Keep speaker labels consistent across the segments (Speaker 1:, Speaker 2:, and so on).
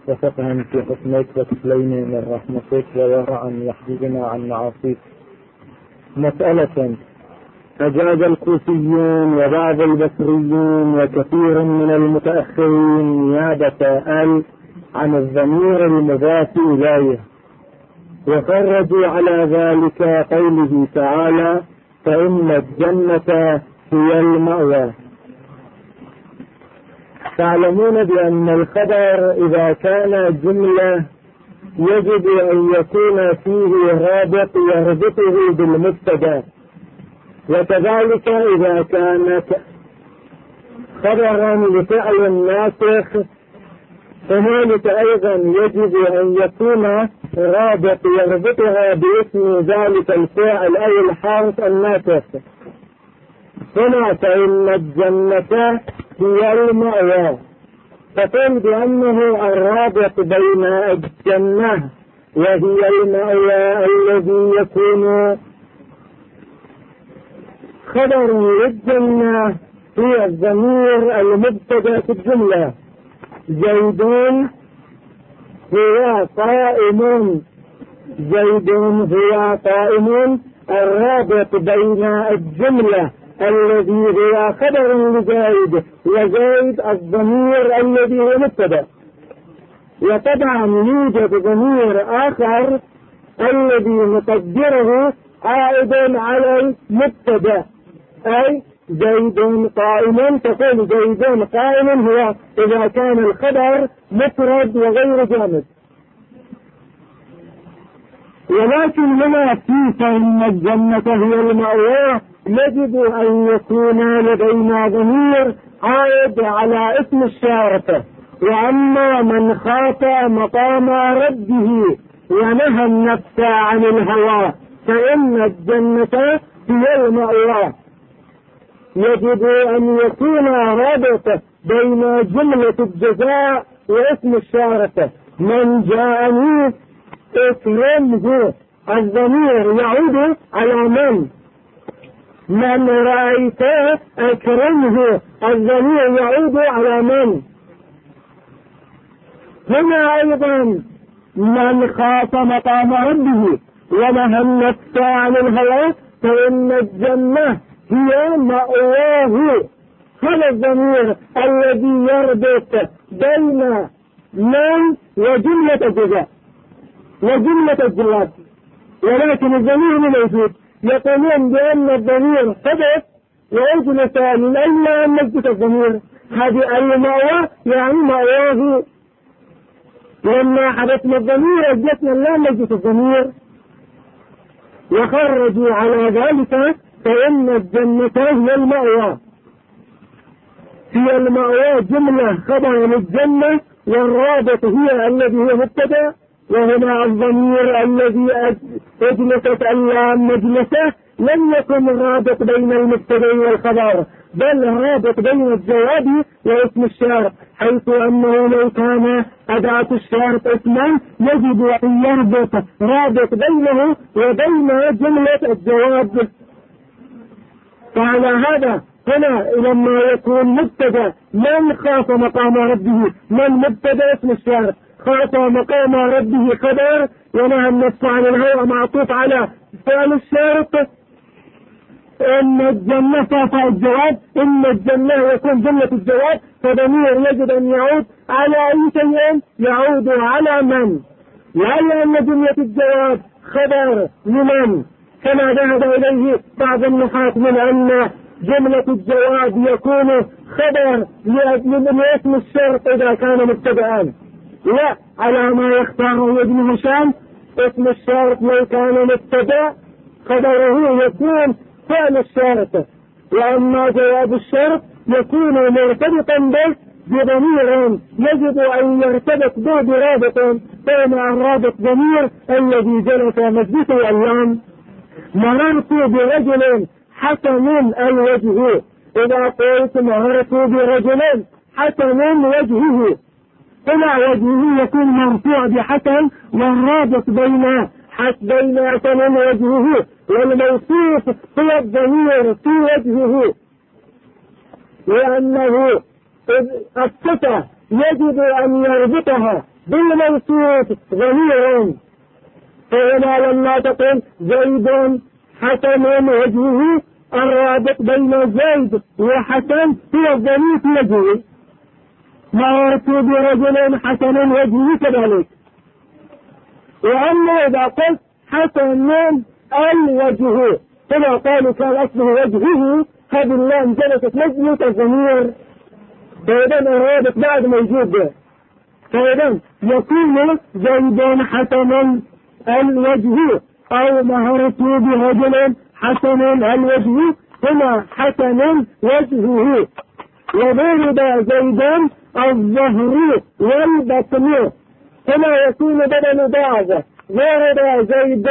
Speaker 1: وفقها في حكمك وكفلين من رحمتك وورعا يحجبنا عن معاصيك. مسألة: أجاز الكوفيون وبعض البصريون وكثير من المتأخرين نيابة عن الضمير المضاف إليه، وخرجوا على ذلك قوله تعالى: فإن الجنة هي المأوى. تعلمون بأن الخبر إذا كان جملة يجب أن يكون فيه رابط يربطه بالمبتدأ، وكذلك إذا كانت خبرا لفعل ناسخ فهنالك أيضا يجب أن يكون رابط يربطها باسم ذلك الفعل أي الحرف الناسخ. هنا فإن الجنة هي المأوى، فتقول بأنه الرابط بين الجنة وهي المأوى الذي يكون خبر للجنة هي الضمير المبتدأ في الجملة: زيد هو قائم، زيد هو قائم. الرابط بين الجملة الذي هو خبر لزيد وزيد الضمير الذي هو مبتدأ. وطبعا يوجد ضمير آخر الذي مقدره عائد على المبتدأ، أي زيد قائم، تقول زيد قائم هو إذا كان الخبر مفرد وغير جامد. ولكن هنا في فإن الجنة هي المأوى يجب أن يكون لدينا ضمير عائد على اسم الشارطة. وأما من خاف مقام ربه ونهى النفس عن الهوى فإن الجنة هي المأوى، يجب أن يكون رابط بين جملة الجزاء واسم الشارطة. من جاءني اكرمه، الضمير يعود على من رأيته اكرمه، الضمير يعود على من. هنا أيضا من خاف مقام ربه ونهى النفس عن الهوى فإن الجنة هي مأواه. هذا الضمير الذي يربط بين من وجملة الجزاء وجملة الجواب، ولكن الضمير موجود. يقولون بأن الضمير حدث وأجلس من أين أن نجد الضمير، هذه المأوى يعني مأواه. لما حدثنا الضمير أجلسنا لا نجد الضمير، وخرجوا على ذلك فإن الجنة هي المأوى. هي المأوى جملة خبر للجنة، والرابط هي الذي هو مبتدأ، وهنا الضمير الذي أجلست اللام مجلسه لم يكن رابط بين المبتدأ والخبر، بل رابط بين الجواب واسم الشرط، حيث أنه لو كان أداة الشرط اسما يجب أن يربط رابط بينه وبين جملة الجواب. فعلى هذا هنا لما يكون مبتدأ من خاف مقام ربه، من مبتدأ اسم الشرط، خاف مقام ربه خبر، ونهى النفس عن الهوى معطوف على فعل الشرط. إن الجنة فالجواب، إن الجنة يكون جملة الجواب، فضمير يجب أن يعود على أي شيء، يعود على من، لأن جملة الجواب خبر لمن، كما ذهب إليه بعض النحاة من أن جملة الجواب يكون خبر لاسم الشرط إذا كان مبتدأ. لا، على ما يختاره ابن هشام اسم الشرط لو كان مبتدأ خبره يكون فعل الشرط، وأما جواب الشرط يكون مرتبطا به بضمير يجب أن يرتبط به برابط، فإن الرابط ضمير الذي جلس مجلسه اليوم. مررت برجل حسن الوجه، إذا قلت مررت برجل حسن وجهه، هنا وجهه يكون مرفوع بحسن، والرابط بين حسن وجهه والموصوف هو الضمير في وجهه، لأنه الصفة يجب أن يربطها بالموصوف ضمير. فهنا لما تقول زيد حسن وجهه، الرابط بين زيد وحسن هو الضمير في وجهه. مررت برجل حسن وجهه كذلك. وأما إذا قلت حسن الوجه كما قالوا كان أصله وجهه، هذه اللام جلست مجلس الضمير، فإذا الرابط بعد موجود. فإذا يكون زيد حسن الوجه أو مررت برجل حسن الوجه هنا حسن وجهه. وضرب زيد الظهر والبطن كما يكون بدل بعض. ضرب زيد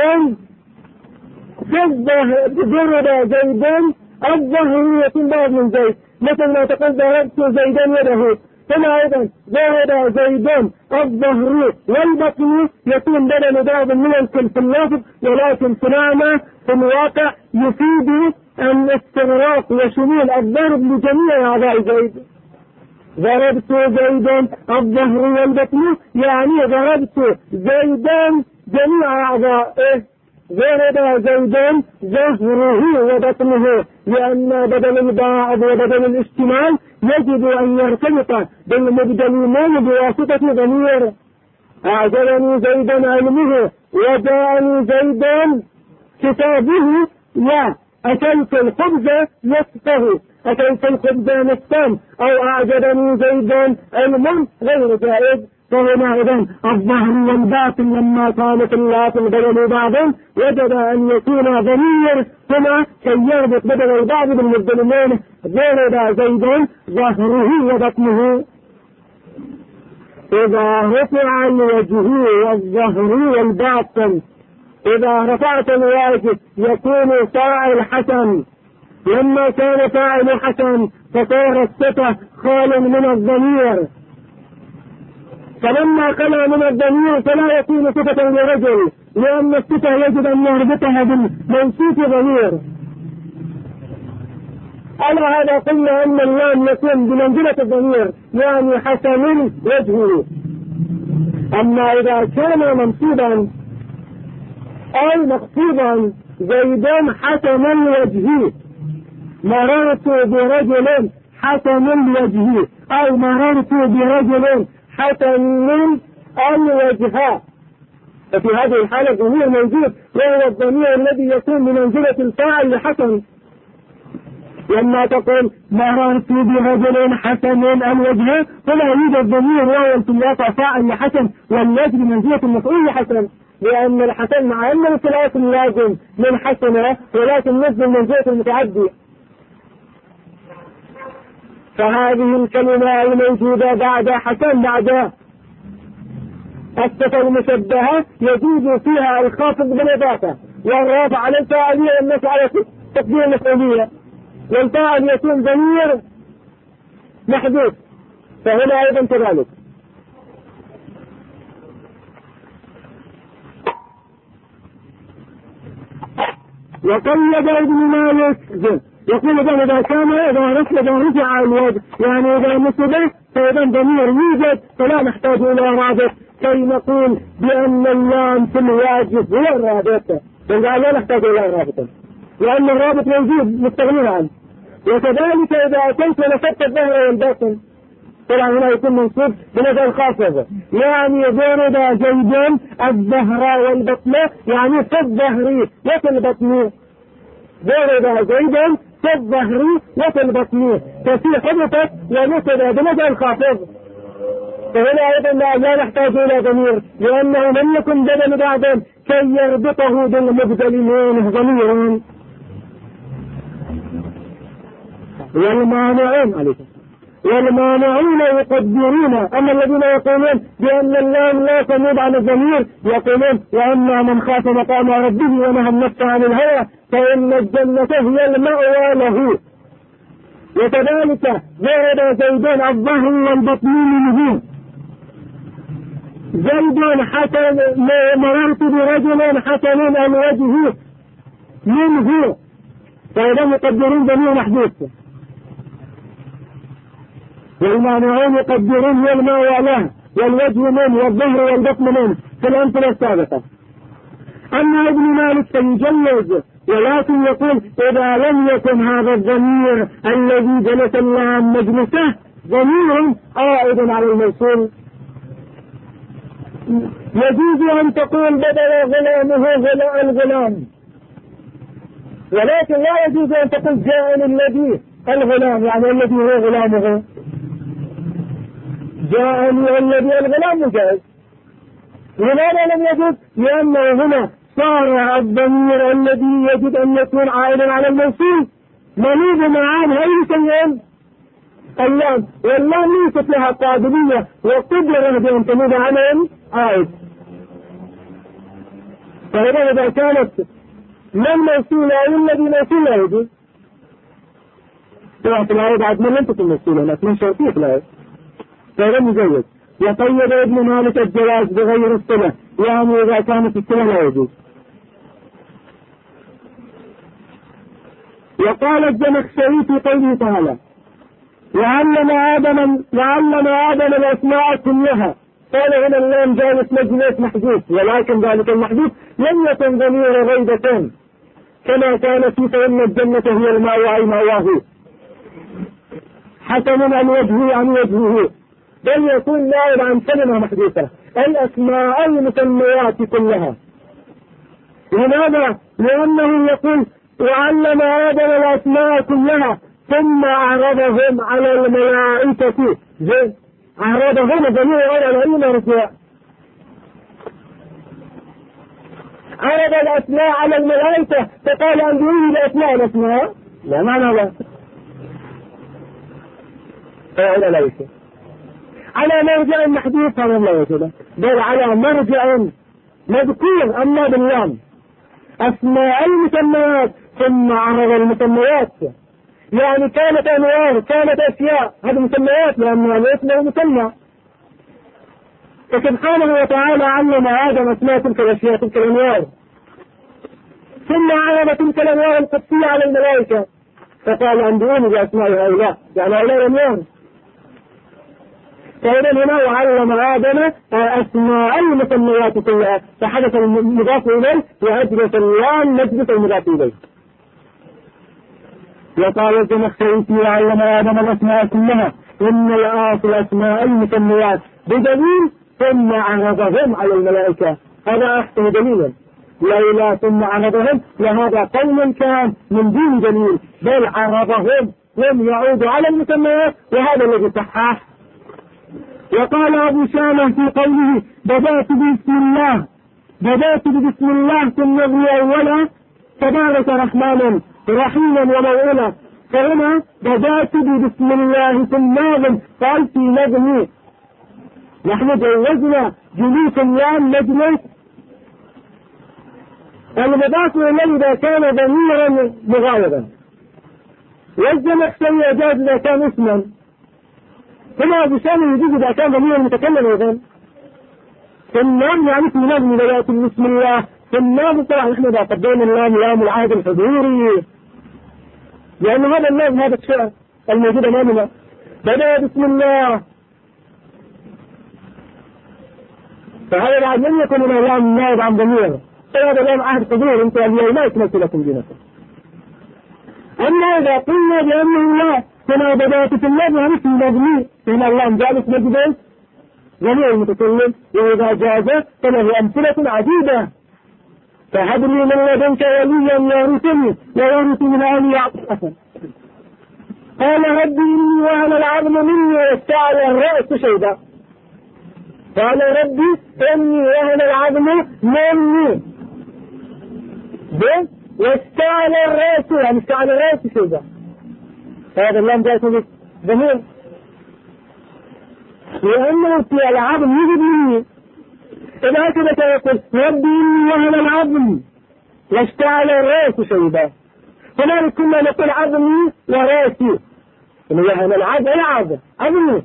Speaker 1: الظهر يكون بعض من زيد، مثل ما تقول ضربت زيدا يده. كما أيضا ضرب زيد الظهر والبطن يكون بدل بعض من الكل في اللفظ، ولكن في معنى في الواقع يفيد الاستغراق وشمول الضرب لجميع أعضاء زيد. ضربت زيدا الظهر والبطن يعني ضربت زيدا جميع أعضائه. ضرب زيدا ظهره وبطنه، لأن بدل البعض وبدل الاشتمال يجب أن يرتبط بالمبدلين بواسطة ضمير. أعجبني زيدا علمه وجاءني زيدا كتابه، أكلت الخبز نصفه، أكلت الخبز نصفا، أو أعجبني زيدا علم غير جائز. فهنا إذن الظهر والباطن لما كانت اللات بدل بعض وجب أن يكون ضمير هنا كي يربط بدل البعض بالمبدلين. ضرب زيد ظهره وبطنه. إذا رفع الوجه والظهر والباطن، إذا رفعت الواجب يكون فاعل حسن. لما كان فاعل حسن فصار الصفة خال من الضمير، فلما خلا من الضمير فلا يكون صفة لرجل، لأن الصفة يجب أن نربطها بالموصوف ضمير. على هذا قلنا أن اللام يكون بمنزلة الضمير، يعني حسن وجهه. أما إذا كان منصوبا أو مخفوضا زيد حسن الوجه، مررت برجل حسن الوجه، أو مررت برجل حسن الوجه، ففي هذه الحالة الضمير موجود، وهو الضمير الذي يكون بمنزلة الفاعل لحسن. لما تقول مررت برجل حسن الوجه فلا يوجد ضمير وهو في الواقع فاعل لحسن، والوجه بمنزلة المفعول لحسن، لأن الحسن مع أنه في الأصل لازم من حسنه، ولكن نزل منزلة المتعدي. فهذه الكلمة الموجودة بعد حسن بعد الصفة المشبهة يجوز فيها الخافض بالإضافة، والرافع على الفاعلية والنصب على تقدير المفعولية، والفاعل يكون ضمير محذوف، فهنا أيضا كذلك. وقيد ابن مالك يقول إذا كان إذا رفع الوجه، يعني إذا نصبه فإذا ضمير يوجد فلا نحتاج إلى رابط كي نقول بأن اللام في الواجب هو الرابط، فإذا لا نحتاج إلى رابط لأن الرابط موجود مستغنين عنه. وكذلك إذا أتيت ونصبت الظهر والباطن طبعا هنا يكون منصوب بنزع الخافض، يعني ضرب زيد الظهر والبطن، يعني في الظهر وفي البطن. ضرب زيد في الظهر وفي البطن، ففي حدثت ونصب بنزع الخافض. فهنا أيضا لا نحتاج إلى ضمير، لأنه لم يكن بدل بعد كي يربطه بالمبدل منه ضمير. والمانعون عليكم، والمانعون يقدرون، أما الذين يقولون بأن اللام لا تنوب عن الضمير يقولون وأما من خاف مقام ربه ونهى النفس عن الهوى فإن الجنة هي المأوى له. وكذلك ضرب زيدان الظهر والبطن منه. زيد حسن، مررت برجل حسن الوجه منه، فإذا يقدرون ضمير محدود. والمانعون يقدرون هي المأوى له والوجه منه والظهر والبطن منه في الأمثلة السابقة. أما ابن مالك فيجلد ولكن يقول إذا لم يكن هذا الضمير الذي جلس اللام مجلسه ضمير عائد على الموصول يجوز أن تقول بدل غلامه الغلام، ولكن لا يجوز أن تقول جاء الذي الغلام، يعني الذي هو غلامه. جاءني الذي الغلام جائز. لماذا لم يجوز؟ لأنه هنا صار الضمير الذي يجب أن يكون عائدا على الموصول مليء معان أي شيء اللام، واللام ليست لها قابلية وقدرة بأن تميل عن عائد. فهذا إذا كانت من موصولة أو الذي موصول لا يجوز. طبعا في العائد عاد من لم تكن موصولة لكن شرطية في العائد فهذا مجيد. يقيد ابن مالك الجواز بغير الصلة، يعني إذا كانت الصلة لا يجوز. وقال الزمخشري في قوله تعالى وعلم آدم الأسماء كلها، قال هنا اللام جالس مجلس محذوف، ولكن ذلك المحذوف لم يكن ضمير غيبة كما كان في فإن الجنة هي المأوى أي مأواه حسن عن وجهه عن وجهه، بل يكون نائب عن كلمة محذوفة الأسماء المسميات كلها. لماذا؟ لأنه يقول وعلم آدم الأسماء كلها ثم أعرضهم على الملائكة. أعرضهم ضمير على العلم رجوع، عرض الأسماء على الملائكة فقال أنبئوني بأسماء الأسماء، لا معنى لا فعل ليس على مرجع محدود هذا لا يجب، بل على مرجع مذكور أما باللام أسماء المسميات ثم عرض المسميات، يعني كانت أنوار كانت أشياء هذه مسميات لأنها الاسم مسمى. فسبحانه وتعالى علم آدم أسماء تلك الأشياء تلك الأنوار، ثم عرض تلك الأنوار القدسية على الملائكة فقال أنبئوني بأسماء هؤلاء، يعني هؤلاء الأنوار. فإذا هنا وعلم آدم أسماء المسميات كلها، فحدث المضاف إليه وأجلس اللام مجلس المضاف إليه. وقال الزمخشري وعلم آدم الأسماء كلها إن الأصل أسماء المسميات بدليل ثم عرضهم على الملائكة، هذا أحسن دليلا. لولا ثم عرضهم وهذا قول كان من دون دليل، بل عرضهم لم يعودوا على المسميات وهذا الذي صحح. وقال أبو شامة في قوله بدأت بسم الله ثم النظر أولا تبارك رحمن رحيما وموئلا، فهنا بدأت بسم الله في الناظم قال في نظمي. نحن جوزنا جلوس اللام مجلس المضاف إليه إذا كان ضميرا مغايبا، والزمخشري يجاز إذا كان اسما. هنا أبو شامة يجوز إذا كان ضميرا متكلم أيضا. النام يعني في نظم بدأت بسم الله في النام. طبعا نحن إذا قدمنا اللام لام العهد الحضوري لأن هذا اللام هذا الشيء الموجود أمامنا بدأ بسم الله، فهذا بعد لم يكن من اللام نائب عن ضمير، فهذا لام عهد حضور انت اليوم لا يتمثل لكم دينكم. أما إذا قلنا بأنه لا كما بدأت في اللام يعني في نظمي هنا اللام جالس مجلس جميع المتكلم، وإذا جاز فله أمثلة عديدة. فهب لي من لدنك وليا يرثني ويرث من آل يعقوب. قال ربي إني وهن العظم مني واستعل الرأس شيبا. قال ربي إني وهن العظم مني واستعل الرأس، يعني استعل الرأس شيبا. هذا اللام جاءت ضمير لأنه في العظم يجب مني. إذا كده يقول ربي إني وهن العظم واشتعل الرأس شيبا، هنالك كنا نقول عظمي ورأسي، إنه وهن العظم أي عظمي.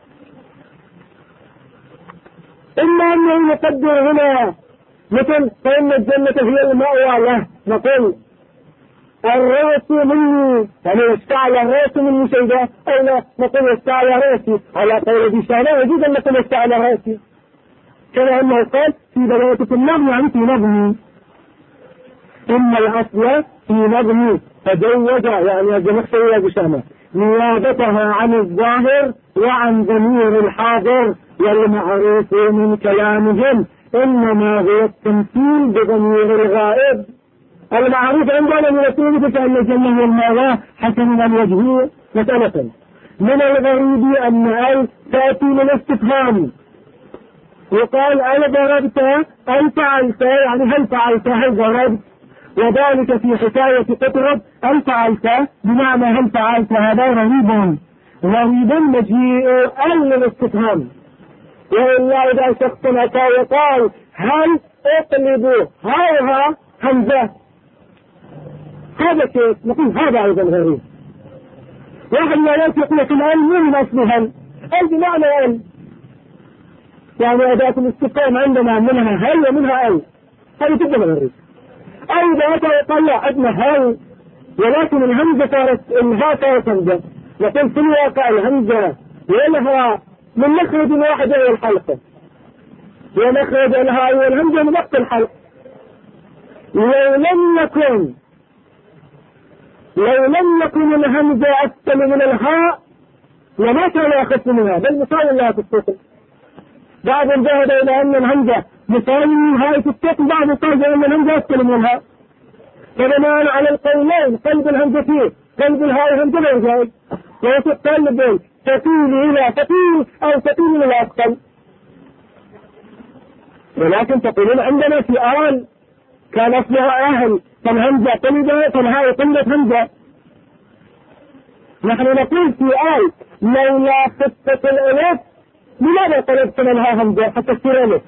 Speaker 1: إما أنه يقدر هنا مثل فإن الجنة هي المأوى له، نقول الرأس مني، يعني اشتعل الرأس مني شيئا، أو لا نقول اشتعل رأسي على قول ذي شان، لا يجوز أن نقول اشتعل رأسي، كما أنه قال في بداية النظم يعني في نظمي، إن الأصل في نظمي فجوز يعني الزمخشري بشامة نيابتها عن الظاهر وعن ضمير الحاضر، والمعروف من كلامهم إنما هو التمثيل بضمير الغائب. المعروف عندنا من السنة كأن الجنة والمأوى حسن الوجه مسألة. من الغريب أن أي تأتي من استفهام، وقال أنا ضربت أن فعلت، يعني هل فعلت هل ضربت، وذلك في حكاية قطرب أن فعلت بمعنى هل فعلت، هذا غريب مجيء أن الاستفهام. وإلا إذا شخص أتى وقال هل اقلب هاها همزة، هذا كيف نقول هذا أيضا غريب. واحد من الناس يقول لك الآن من أصلها هل بمعنى أن، يعني أداة الاستفهام عندنا منها هل ومنها أن، هذا جدا غريب. أو إذا أتى وقال لا عندنا هل ولكن الهمزة صارت الهاء صارت همزة، لكن في الواقع الهمزة ولها من مخرج واحد إلى الحلقة، ومخرج الهاء والهمزة من وقت الحلق. لو لم يكن الهمزة أكثر من الهاء لما كان يخف منها، بل مثال لها في السطر. بعض ذهب إلى أن الهمزة مثال الهاء في السطر، بعض قال أن الهمزة أكثر من الهاء. فبناء على القولين قلب الهمزة فيه قلب الهاء همزة غير جائز، ويتقال بين تطيل إلى تطيل أو تطيل إلى أكثر. ولكن تقولون عندنا في آل كان أصلها أهل، فالهمزة قلبة فالهاء قلبت همزة. نحن نقول في آل لولا خطة الألف لماذا قلبتنا الهاء همزة حتى تصير ألف؟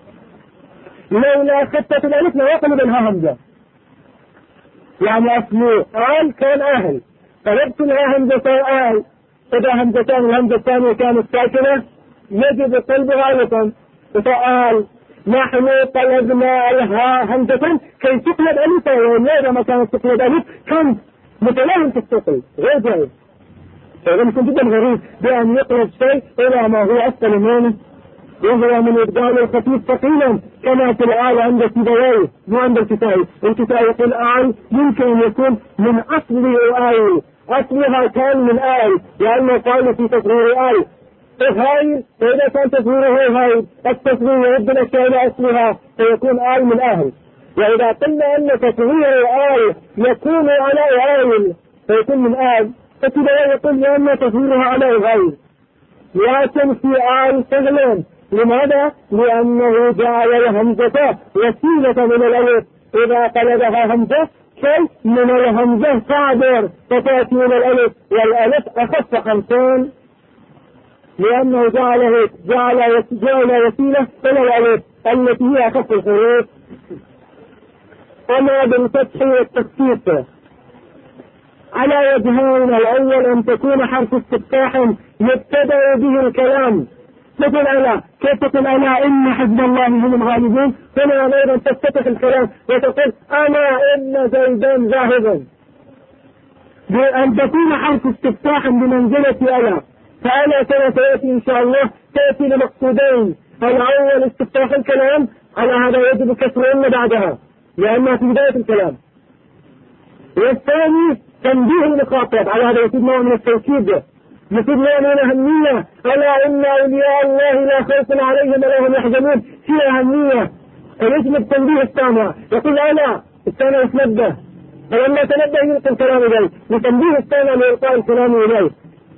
Speaker 1: لولا خطة الألف لا يقلب الهاء همزة، يعني أصل آل كان أهل قلبت الهاء همزة آل، إذا همزتان الهمزة الثانية كانت ساكنة يجب قلبها ألفا، فآل نحن قلبنا الهاء همزة كي تقلب ألفا، ولماذا ما كانت تقلب ألف كان متلاهم في التقل غير جائز. فإذا يكون جدا غريب بأن يقلب شيء إلى ما هو أسفل منه، وهو من إبدال الخفيف ثقيلا كما في الآل عند سيبويه مو عند الكتائي. الكتائي يقول آل يمكن أن يكون من أصل آل، أصلها كان من آل، لأنه قال في تصغير آل هاي، فإذا كان تصغيره هاي التصغير يرد الأشياء إلى أصلها فيكون آل من آل. وإذا قلنا أن تصغير آل يكون على آل فيكون من آل، فسيبويه يقول لأن تصغيرها على غير. لكن في آل سهل، لماذا؟ لأنه جعل الهمزة وسيلة من الألف، إذا قلبها همزة كي من الهمزة تعبر فتأتي من الألف، والألف أخف 50 لأنه جعل وسيلة إلى الألف التي هي أخف الحروف. أما بالفتح والتخفيف على وجهين، الأول أن تكون حرف استفتاح يبتدأ به الكلام، مثل ألا كيف تقول ألا إن حزب الله هم الغالبون، هنا أيضا تفتتح الكلام وتقول أنا إن زيدا ذاهبا، بأن تكون حرف استفتاح بمنزلة ألا. فألا كما سيأتي إن شاء الله تأتي لمقصودين، الأول استفتاح الكلام، على هذا يجب كسر إن بعدها لأنها في بداية الكلام، والثاني تنبيه المخاطب، على هذا يفيد نوع من التوكيد، يفيد نوع من الأهمية. ألا إن أولياء الله لا خوف عليهم ولا هم يحزنون، فيها أهمية، فيجب التنبيه الثاني، يقول ألا الثاني يتنبه، فلما تنبه يلقي الكلام إليه، وتنبيه الثاني لإلقاء الكلام إليه.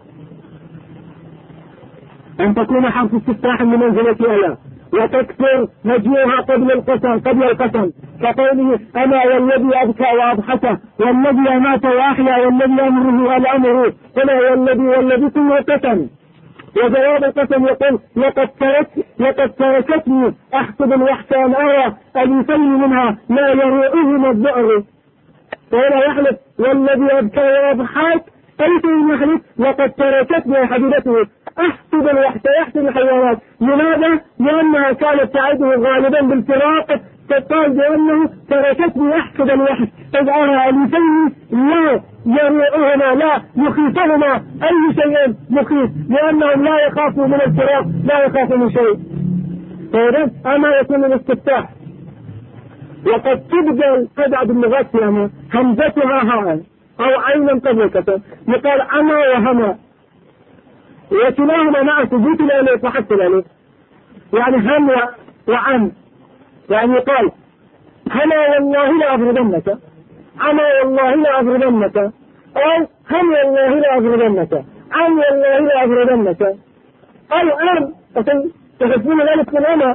Speaker 1: أن تكون حرف استفتاح بمنزلة ألا، وتكثر مجيئها قبل القسم كقوله أنا والذي أبكى وأضحك والذي أمات وأحيا والذي أمره الأمر، هنا والذي كله قسم. وجواب القسم يقول لقد تركتني أحسب الوحش أن أرى أليفين منها ما يروئهما الذئر، وهنا يحلف والذي أبكى وأضحك أليفين يحلف لقد تركتني حبيبته أحسب الوحش يحسب الحيوانات. لماذا؟ لأنها كانت تعده غالبا بالفراق فقال بأنه تركتني أحسد الوحش إذ أرى أليسين لا يريعهما لا يخيفهما أي شيء مخيف لأنهم لا يخافوا من الفراق لا يخافوا من شيء. فإذا أما يكون الاستفتاح وقد تبدل قطعة باللغات فيها همزتها هاء أو عينا قبل الكسر يقال أما وهما وكلاهما مع ثبوت الألف وحتى الألف يعني هم وعن يعني يقال هما والله لأضربنك أما والله لأضربنك أو هم والله لأضربنك عن والله لأضربنك أو أم تحسبون الألف من أما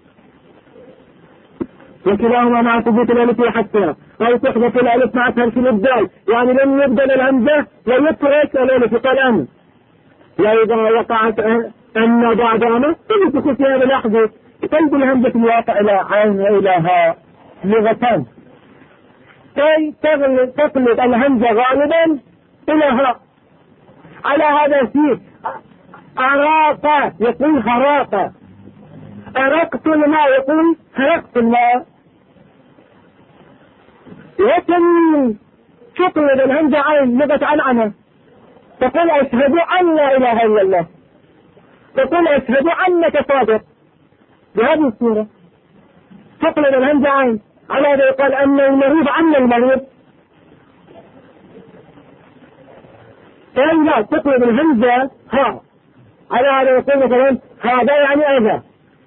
Speaker 1: وكلاهما مع ثبوت الألف وحتى أو تحدث الألف مع تركيب الدال يعني لم يبدل الهمزة لم يترك الألف يقال أم لا إذا وقعت أن بعد أما تكون في هذا اللحظة قلب الهمزة الواقع إلى عين وإلى هاء لغتان كي تقلب الهمزة غالبا إلى هاء. على هذا في أراق يقول هراق أرقت الماء يقول هرقت الماء. وكم تقلب الهمزة عين لغة عنعنة تقول أشهد أن لا إله إلا الله تقول أشهد أنك صادق بهذه الصورة تقلب الهمزة عين. على هذا يقال أن المريض عن المريض فإن لا تقلب الهمزة ها. على هذا يقول مثلا هذا يعني هذا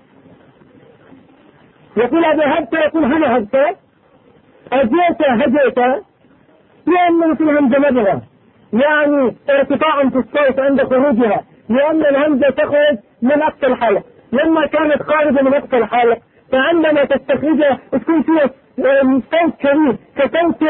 Speaker 1: يقول ذهبت يقول هذا هبت أجيت هجيت لأنه في الهمزة مبغى يعني ارتفاع في الصوت عند خروجها لأن الهمزة تخرج من أقصى الحلق لما كانت خارجة من أقصى الحلق فعندما تستخرجها تكون فيها صوت كبير كصوت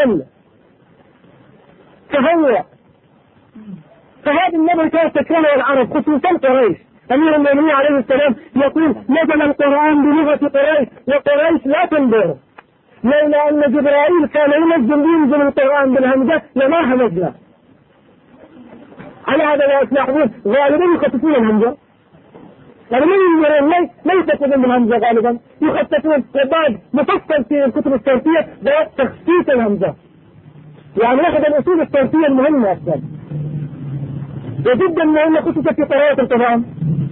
Speaker 1: فهو فهذا النبي كان تكرره العرب خصوصا قريش. أمير المؤمنين عليه السلام يقول نزل القرآن بلغة قريش وقريش لا تنظر لولا أن جبرائيل كان ينزل القرآن بالهمزة لما همزنا. على هذا لا تلاحظون غالبا يخففون الهمزة يعني من يرون ليس يخففون بالهمزة غالبا يخففون وبعد مفصل في الكتب الصوتية بتخفيف الهمزة يعني أخذ الأصول الصوتية المهمة أصلا وجدا مهمة خصوصا في قراءة القرآن.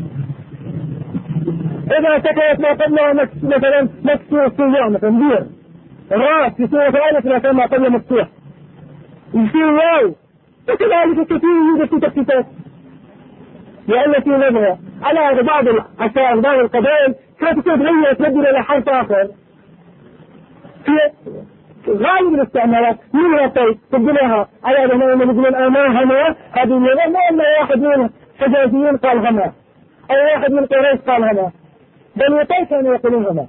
Speaker 1: إذا سكنت ما قبلها مثلا مكسور الصيام مثلا دير راس في سورة الألف مثلا ما قبل مفتوح يصير واو وكذلك كثير يوجد في تخفيفات لأن في نظرة. على هذا بعض العشائر بعض القبائل كانت تتغير تبدل إلى حرف آخر في غالب الاستعمالات منها تبدلها. على هذا لما نقول أما هما هذه اللغة ما أن واحد من الحجازيين قال هما أو واحد من قريش قال هما بل يطيش أن يقولون هما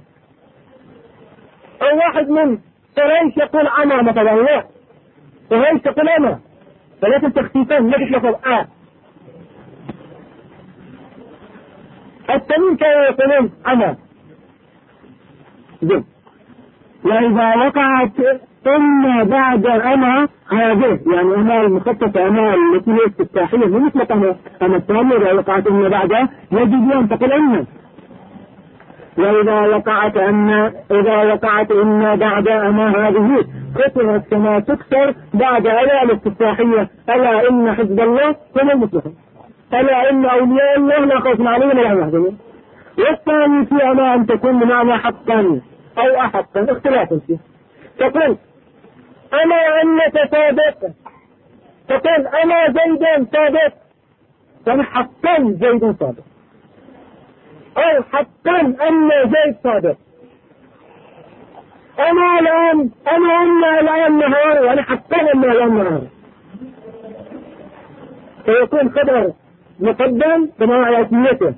Speaker 1: أو واحد من قريش يقول أما مثلا لا قريش يقول أما ولكن تخفيفان ما تتلفظ التميم كانوا يقولون أما ذل. وإذا وقعت إن بعد أما هذه يعني أما المخططة أما التي هي استفتاحية مثل أما الثانية إذا وقعت إن بعدها يجب أن تقول أن. وإذا وقعت إن بعد أما هذه كثرت كما تكثر بعد ألا الاستفتاحية ألا إن حزب الله هم المفلحون ألا إن أولياء الله لا خوف عليهم ولا هم يحزنون. والثاني في أما أن تكون بمعنى حقا أو أحقا اختلاف فيه تقول أما أنك صادق تقول أما زيد صادق يعني حقا زيد صادق أو حقا أن زيد صادق. أما الآن نهار يعني حقا أن الآن نهار فيكون خبر مقدم كما آياتيته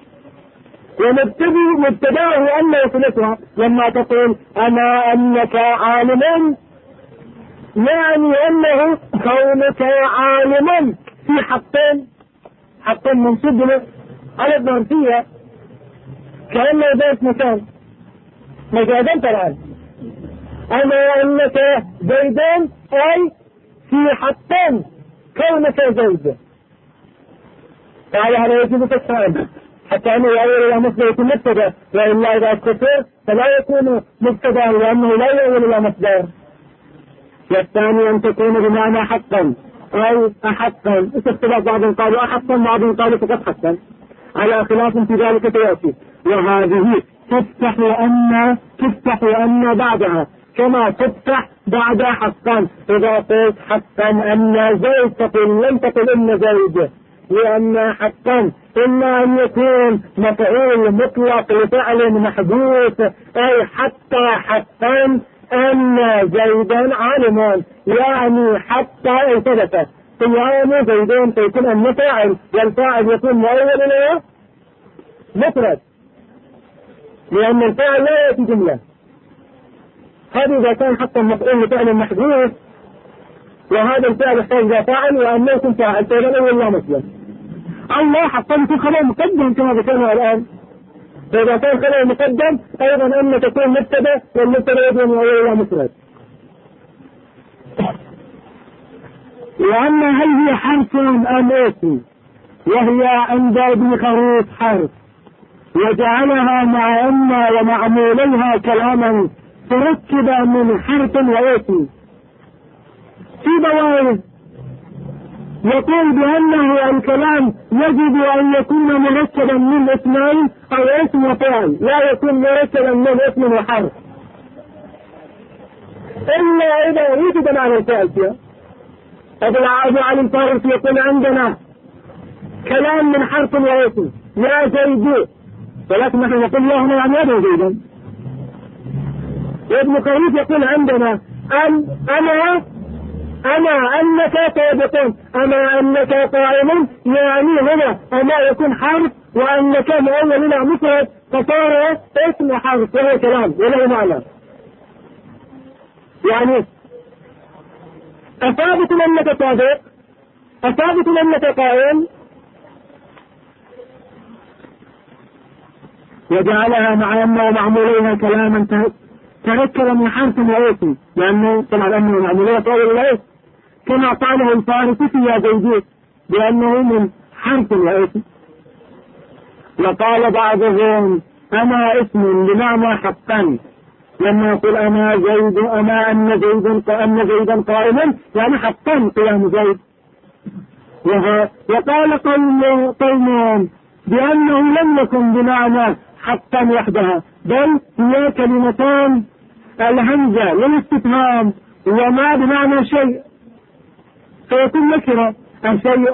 Speaker 1: ومبتداه أن وصلتها لما تقول أما أنك عالم يعني أنه كونك عالما في حقين منصوب على الظرفية كأنه ذات مكان مجازا الآن أما أنك زيدان أي في حقين كونك زيد. فعلى هذا يجب تفهم حتى أنه يؤول إلى مصدر يكون مبتدا، وإلا إذا كسر فلا يكون مبتدا لأنه لا يؤول إلى مصدر. والثاني أن تكون بمعنى حقا أو أحقا، اختلاف بعضهم قالوا أحقا بعضهم قالوا فقط حقا، على خلاف في ذلك سيأتي. وهذه تفتح لأن بعدها كما تفتح بعد حقا. إذا قلت حقا أن زيد تقول لم تقل إن زيد، لأن حقا إما أن يكون مفعول مطلق لفعل محدوث، أي حتى حقا أن زيدا عالم، يعني حتى ثبت قيام زيدين فيكون أن فاعل، والفاعل يكون مؤول إلى مفرد لأن الفاعل لا يأتي جملة. هذا إذا كان حتى مفعول لفعل محدوث، وهذا الفعل يحتاج إلى فاعل وأن يكون فاعل فإذا أول لا مسلم. الله حتى يكون خبر مقدم كما ذكرنا الآن، فإذا كان خبر مقدم أيضا أن تكون مبتدا، والمبتدا يكون مؤول إلى مفرد. وأما هل هي حرف أم اسم؟ وهي عند ابن خروف حرف، وجعلها مع أن ومعموليها كلاما تركب من حرف واسم. في بوائد يقول بأنه الكلام يجب أن يكون مركبا من اسمين أو اسم وفعل، لا يكون مركبا من اسم وحرف إلا إذا وجد معنى الفعل فيها. أبو علي الفارسي يقول عندنا كلام من حرف واسم يا زيد، ولكن نحن نقول له هنا يعني يدعو زيدا. وابن خروف يقول عندنا أنا أنك صادق، أنا أنك قائم، يعني هنا أما يكون حرف وأنك مؤول إلى مفرد فصار اسم حرف وهو كلام وله معنى. يعني أثابت أنك صادق، أثابت أنك قائم، وجعلها مع أن ومعموليها كلاما تركب من حرف واسم، لأنه طبعا أنه معموليها طول الاسم كما قاله الفارسي في يا زيدين بأنه من حرف واسم. وقال بعضهم أما اسم بمعنى حقا، لما يقول أما زيد أما أن زيدا قائما يعني حقا قيام زيد. وقال قوم بأنه لم يكن بمعنى حقا وحدها، بل هي كلمتان الهمزة للاستفهام وما بمعنى شيء، فيكون نكرة الشيء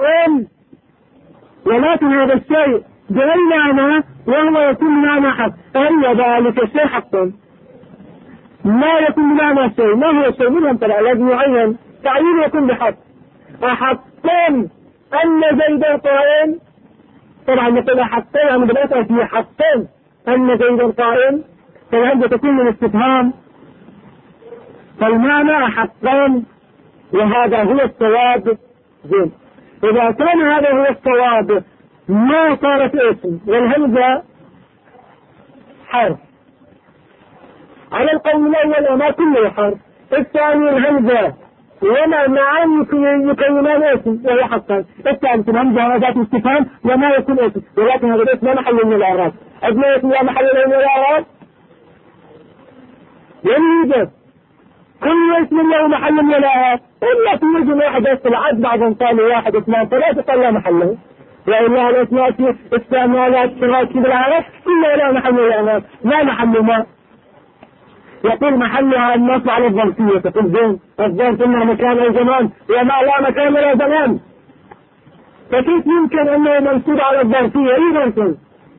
Speaker 1: ولكن هذا الشيء بأي معنى وهو يكون بمعنى حق، أي ذلك الشيء حقا. ما يكون بمعنى شيء، ما هو الشيء منهم ترى الذي يعين تعيين يكون بحق. أحقا أن زيدا قائم، طبعا نقول حقا يعني بدأت في حقا أن زيدا قائم، فالهمزة تكون من استفهام، فالمعنى حقا، وهذا هو الصواب. زين، إذا كان هذا هو الصواب ما صارت اسم والهمزة حرف على القول الأول وما كله حرف، الثاني الهمزة وما معان يكونان اسم وهو حقا، الثالث الهمزة ذات استفهام وما يكون اسم، ولكن هذا الاسم لا محل من الأعراب. أبناء اسم لا محل من الأعراب يوجد كل اسم له محل من الأعراب، إلا في وجه واحد يصل بعضهم قالوا واحد اثنان ثلاثة قال لا محله، وإلا الأسماء في استعمالات شراكي بالعرب كلها لا محل من الأعراب، لا محل ما يقول محلها النص على الظرفية. تقول زين الظرف إنه مكان أو زمان وما لا مكان ولا زمان، فكيف يمكن أنه منصوب على الظرفية؟ إيه ممكن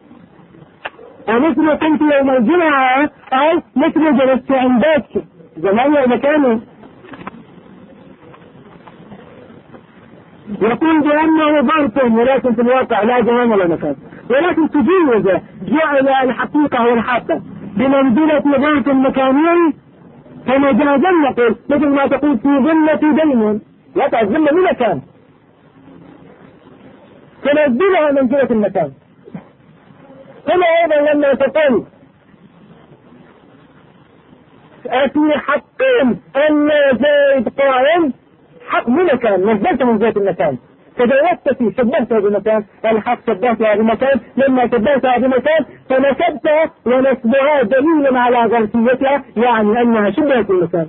Speaker 1: مثل كنت يوم الجمعة أو مثل جلست عندك زمان ومكانه. يقول بأنه ظرف ولكن في الواقع لا زمان ولا مكان، ولكن تجوز جعل الحقيقة والحقة بمنزلة ظرف مكاني، فمجازا نقول مثل ما تقول في ظلة دين، لا تعزل بمكان تنزلها منزلة المكان. كما أيضا لما تقول في حق أن زيد قائم، حق بمكان نزلت منزلة المكان، تجاوزت فيه، شبهتها بمكان، الحق شبهتها بمكان، لما شبهتها بمكان فنسبتها، ونسبها دليل على ظرفيتها، يعني أنها شبهت المكان.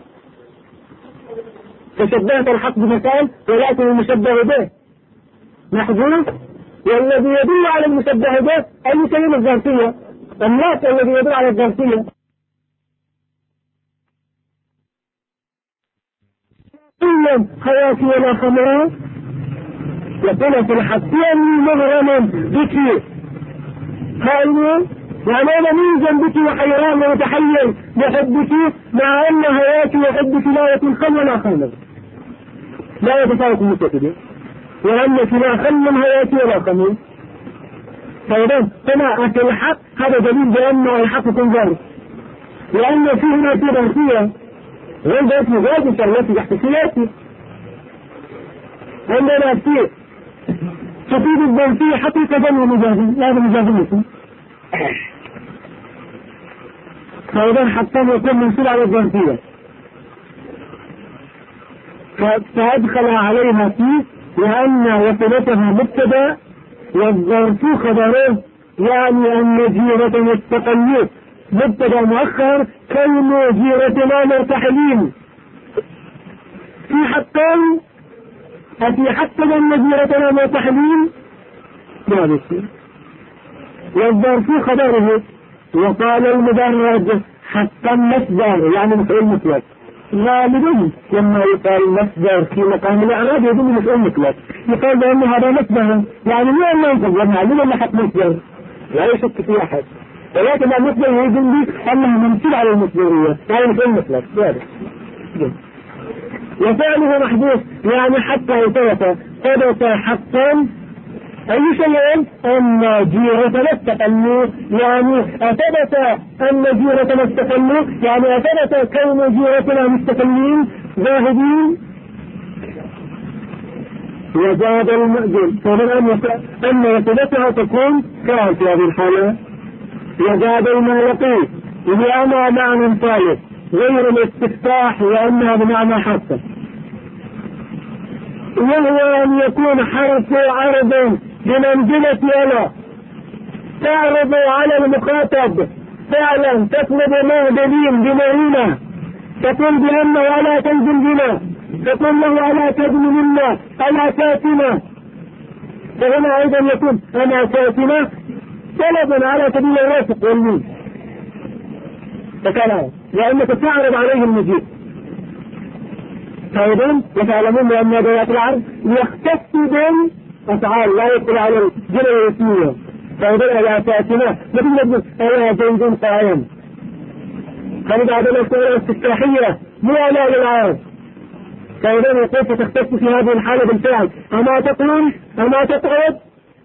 Speaker 1: فشبهت الحق بمكان ولكن المشبه به محذوف، والذي يدل على المشبه به أي كلمة الظرفية، الناس الذي يدل على الظرفية. كل حياتي ولا خمران يقول في الحقيقة مغرما بك قالوا يعني أنا من جنبك وحيران ومتحير بحبك، مع أن حياتي وحبك لا يكون خل ولا خمر، لا يتفارق المتكدين، وأنك لا خل من حياتي ولا خمر. فإذا هنا أتى الحق، هذا دليل بأنه الحق يكون ذلك، لأن فيه هنا في ظرفية غير ذات مزاج التي تحت سياسي. عندنا كثير تفيد الظرفية حقيقة ومجازا، لا بمجازمة. فإذا حتى يكون منصوب على الظرفية، فأدخل عليها فيه لأن وصلتها مبتدأ والظرف خبره، يعني أن جيرة مستقلة مبتدأ مؤخر كون جيرتنا مرتحلين في حقين، أفي حق أن جيرتنا مرتحلين ما بيصير، والظرف خبره. وقال المدرج حتى المصدر يعني مفعول مطلق غالبا لما يقال مصدر في مقام الإعراب يدل مفعول مطلق، يقال بأن هذا مصدر يعني مو أنه ينصب معلوم أنه حق مصدر لا يشك في أحد، ولكن المصدر يدل لي أنه ممثل على المصدرية يعني مفعول مطلق. وفعله محدود يعني حتى ثبت حقا أي شيء أن جيرتنا استقلوا، يعني أثبت أن جيرتنا استقلوا، يعني أثبت كون جيرتنا مستقلين ذاهبين. وجاب المأجل فمن أن وصلتها تكون كانت في هذه الحالة. وجاب المالقي لأنها معنى ثالث غير الاستفتاح لأنها بمعنى حسن، وهو أن يكون حرف عرض بمنزلة ألا تعرض على المخاطب فعلا تطلب ما دليل بمعينة، تقول بأنه ألا تنزل بنا، تقول له ألا تدن منا، ألا تاتنا. فهنا أيضا يكون ألا تاتنا طلبا على سبيل الرفق والمين فكلام، لأنك تعرض عليه المجيء. فأيضا يتعلمون بأن أدوات العرض يختص بالأفعال لا يدخل على الجمل الاسمية. فأيضا ألا تاتنا مثل نقول ألا زيد قائم، فنبع بالأسئلة الاستفتاحية مو ألا للعرض. فإذا يقول تختص في هذه الحالة بالفعل أما تقول أما تقعد.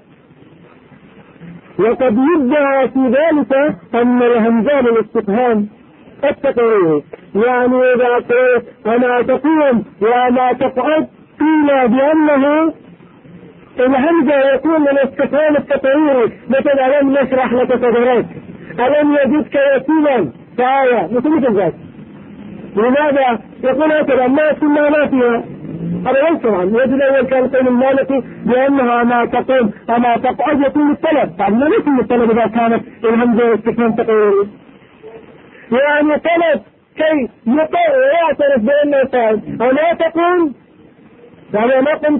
Speaker 1: وقد يدعى في ذلك أن الهمزة للاستفهام التقرير، يعني إذا قلت أما تقوم وأما تقعد قيل بأنه الهمزة يكون للاستفهام التقريري، مثل ألم نشرح لك صدرك، ألم يجدك يتيما فآية مثل ذلك. لماذا يقول هكذا ما كنا ما فيها؟ هذا ليس طبعا. الوجه الأول كان قول المالكي بأنها ما تقوم أما تقعد يكون الطلب، طبعا لا يكون الطلب إذا كانت الهمزة استفهام تقريري، يعني طلب كي يعترف بأنه فعل. أما تقوم يعني ما قمت،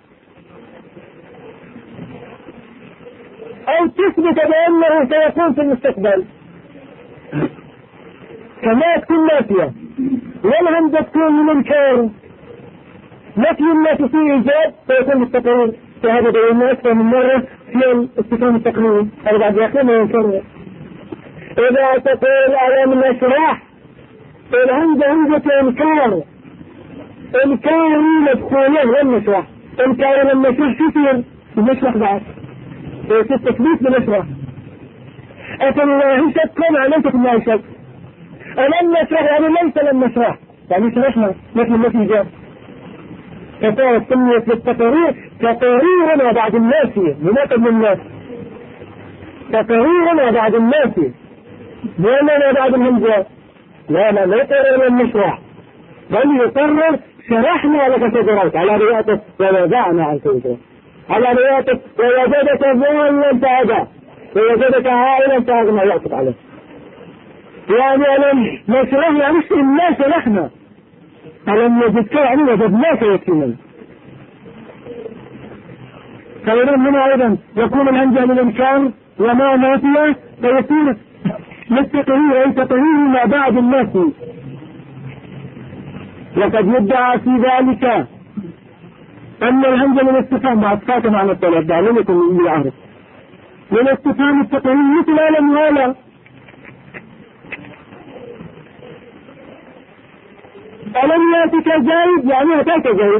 Speaker 1: أو تثبت بأنه سيكون في المستقبل كما تكون نافية، والهمزة تكون من الكون نفي النفي فيه إيجاب فيكون التقرير. فهذا بينا أكثر من مرة في الاستفهام التقريري، هذا بعد يأخذ ما ينكره. إذا تقول ألم نشرح الهمزة همزة إنكار، إنكار مدخوله لم نشرح، إنكار لم نشرح كثير نشرح بعد في التثبيت بنشرح. أفل الله شك علمت في الله شك، ألم نشرح يعني ليس لم نشرح يعني شرحنا مثل النفي جاء. فصارت سمية للتقرير تقريرنا بعد الناسية لنقل من الناس، تقريرنا بعد الناسية لأننا بعد الهمزة لا يقرر لم نشرح، بل يقرر شرحنا لك شجرات على رياضة ووضعنا عنك وزرك على رياضة ووجدك ضالا فهدى ووجدك عائلا فأغنى يعطف عليه. يعني ألم نشرح يعني مش إلا شرحنا ألم نجدك يعني وجدناك يكفينا. فإذا هنا أيضا يكون الهمزة للإنكار وما نافية فيكون للتقرير أي تقرير ما بعد النافي. وقد يدعى في ذلك أن الهمزة للاستفهام بعد فات معنى الطلب لم يكن من يعرف للاستفهام التقرير مثل ألم ولا ألم يأتك زيد يعني أتاك زيد.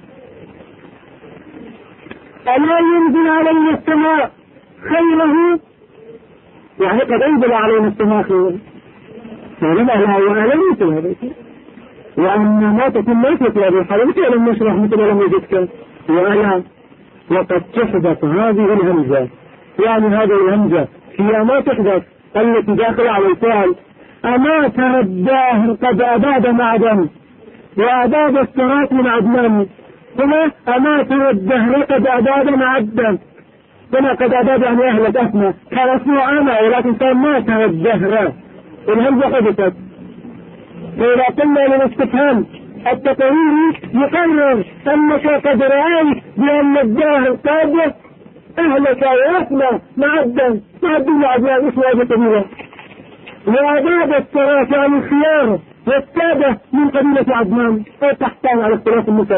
Speaker 1: ألا ينزل علينا السماء خيره يعني قد أنزل علينا السماء خيره فلما لا وألم مثل هذا وأن ما تكون ليست هذه الحالة ألم نشرح مثل ألم يجدك وألا وقد تحدث هذه الهمزة يعني هذه الهمزة هي ما تحدث التي داخل على الفعل أما ترى الداهر قد أباد معدن وأباد الصراط من عدنان هنا أما ترى الدهر قد أباد معدن هنا قد أباد يعني أهلك أسمى كان اسمه أنا ولكن كان ما ترى الدهر الهمزة حدثت. فإذا قلنا للاستفهام التقريري يقرر أنك قد رأيت بأن الدهر قد أهلك وأسمى معدن معدن اسمه هذا قبيلة وأباد الصراط يعني الخيار والسادة من قبيلة عدنان تحتان على اختلاف النسب.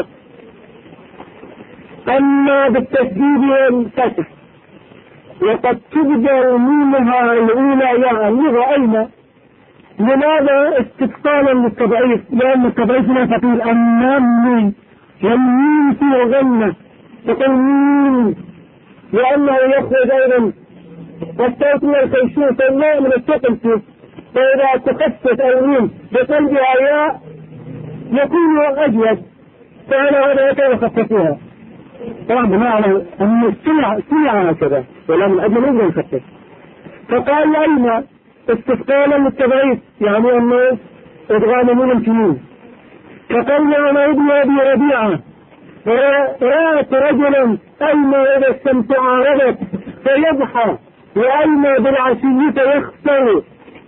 Speaker 1: أما بالتشديد والفتح وقد تبدأ ميمها الأولى يعني رأينا لماذا استثقالا للتضعيف لأن التضعيف لا تقول النمي والميم في غنة تقول ميم لأنه يخرج أيضا والصوت من الخيشوم فالماء من الثقل فيه فإذا تخفت الميم بقلبها ياء يكون أجود فعلى هذا كيف خففوها طبعا بمعنى أن السلعة هكذا ولا من أجل نجل نخفف. فقال أين استثقالا للتضعيف يعني أنه إدغام من الجنون. فقال أنا ابن أبي ربيعة رأت رجلا أيما إذا الشمس عارضت فيضحى وأيما بالعشي فيخسر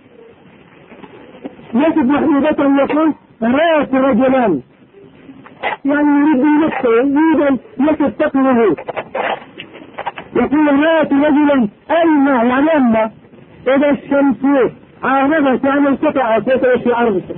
Speaker 1: يجد محمودة يقول رأت رجلا يعني يريد نفسه يريد يكد تقله يقول رأت رجلا أيما يعني أما إذا الشمس عارضت يعني انقطعت وتوشي عرضته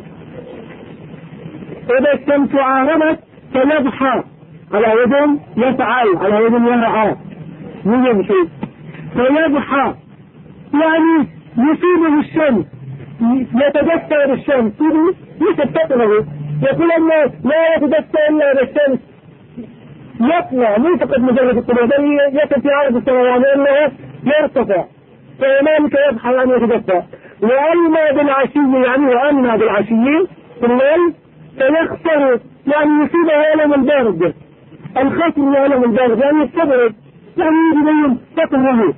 Speaker 1: إذا الشمس عارضت فيضحى على وزن يفعل على وزن يرعى يمشي فيضحى يعني يصيبه الشمس يتدفى بالشمس يتدفى يقول أنه لا يتدفى إلا بالشمس يطلع مو فقط مجرد الطلوع بل يقف في عرض السماوات لأنه يرتفع فهنالك يضحى يعني يتدفى. وأما بالعشي يعني وأما بالعشي في الليل فيخسر يعني يصيبه ألم البارد الخسر ألم البارد يعني يستبرد يعني يجب تقره.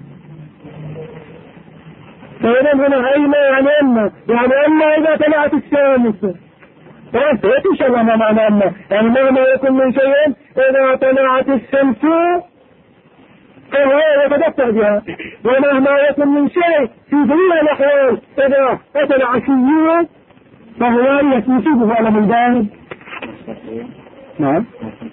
Speaker 1: فإذا هنا أيما يعني أما إذا طلعت الشمس فأنت إن شاء الله ما معنى أما يعني مهما يكون من شيء إذا طلعت الشمس فهو يتدفع بها ومهما يكون من شيء في جميع الأحوال إذا أتى العشي فهو يصيبه ألم البارد. نعم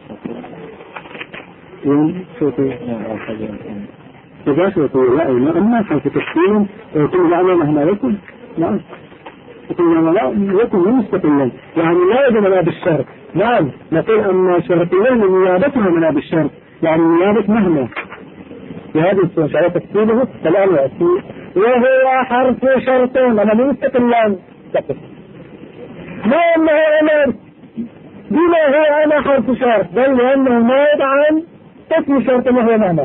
Speaker 1: شوطي إذا شوطي لا أما حيث تشكيل يكون الأمر مهما يكون نعم يكون لا يكون مستقلا يعني لا يجب منها بالشرط. نعم نقول أن شرطيين نيابتها منها بالشرط يعني نيابة مهما بهذه الصورة على تفسيره الآن يأتي وهو حرف شرط أنا مستقلا ما أنه أنا بما هو أنا حرف شرط بل لأنه نائب عن اسم شرط وهو مهما.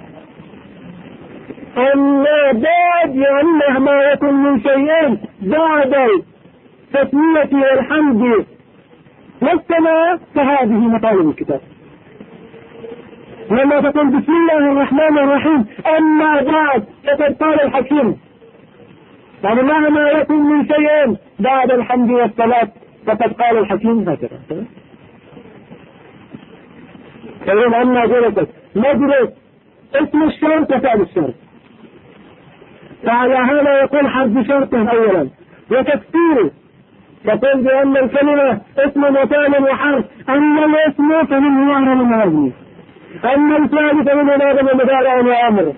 Speaker 1: أما بعد يعني مهما يكن من شيئين بعد التسمية والحمد والسماء فهذه مطالب الكتاب. لما تقول بسم الله الرحمن الرحيم أما بعد فقد قال الحكيم يعني مهما يكن من شيئين بعد الحمد والصلاة فقد قال الحكيم هكذا. فإن أما جلست ندرس اسم الشرط وفعل الشرط، فعلى هذا يكون حذف شرطه أولا وتكسيره، تقول بأن الكلمة اسم وفعل وحرف، أما الاسم فمنه أهرم الموازين، أما الفعل فمنه ناظم المضارع وأمره،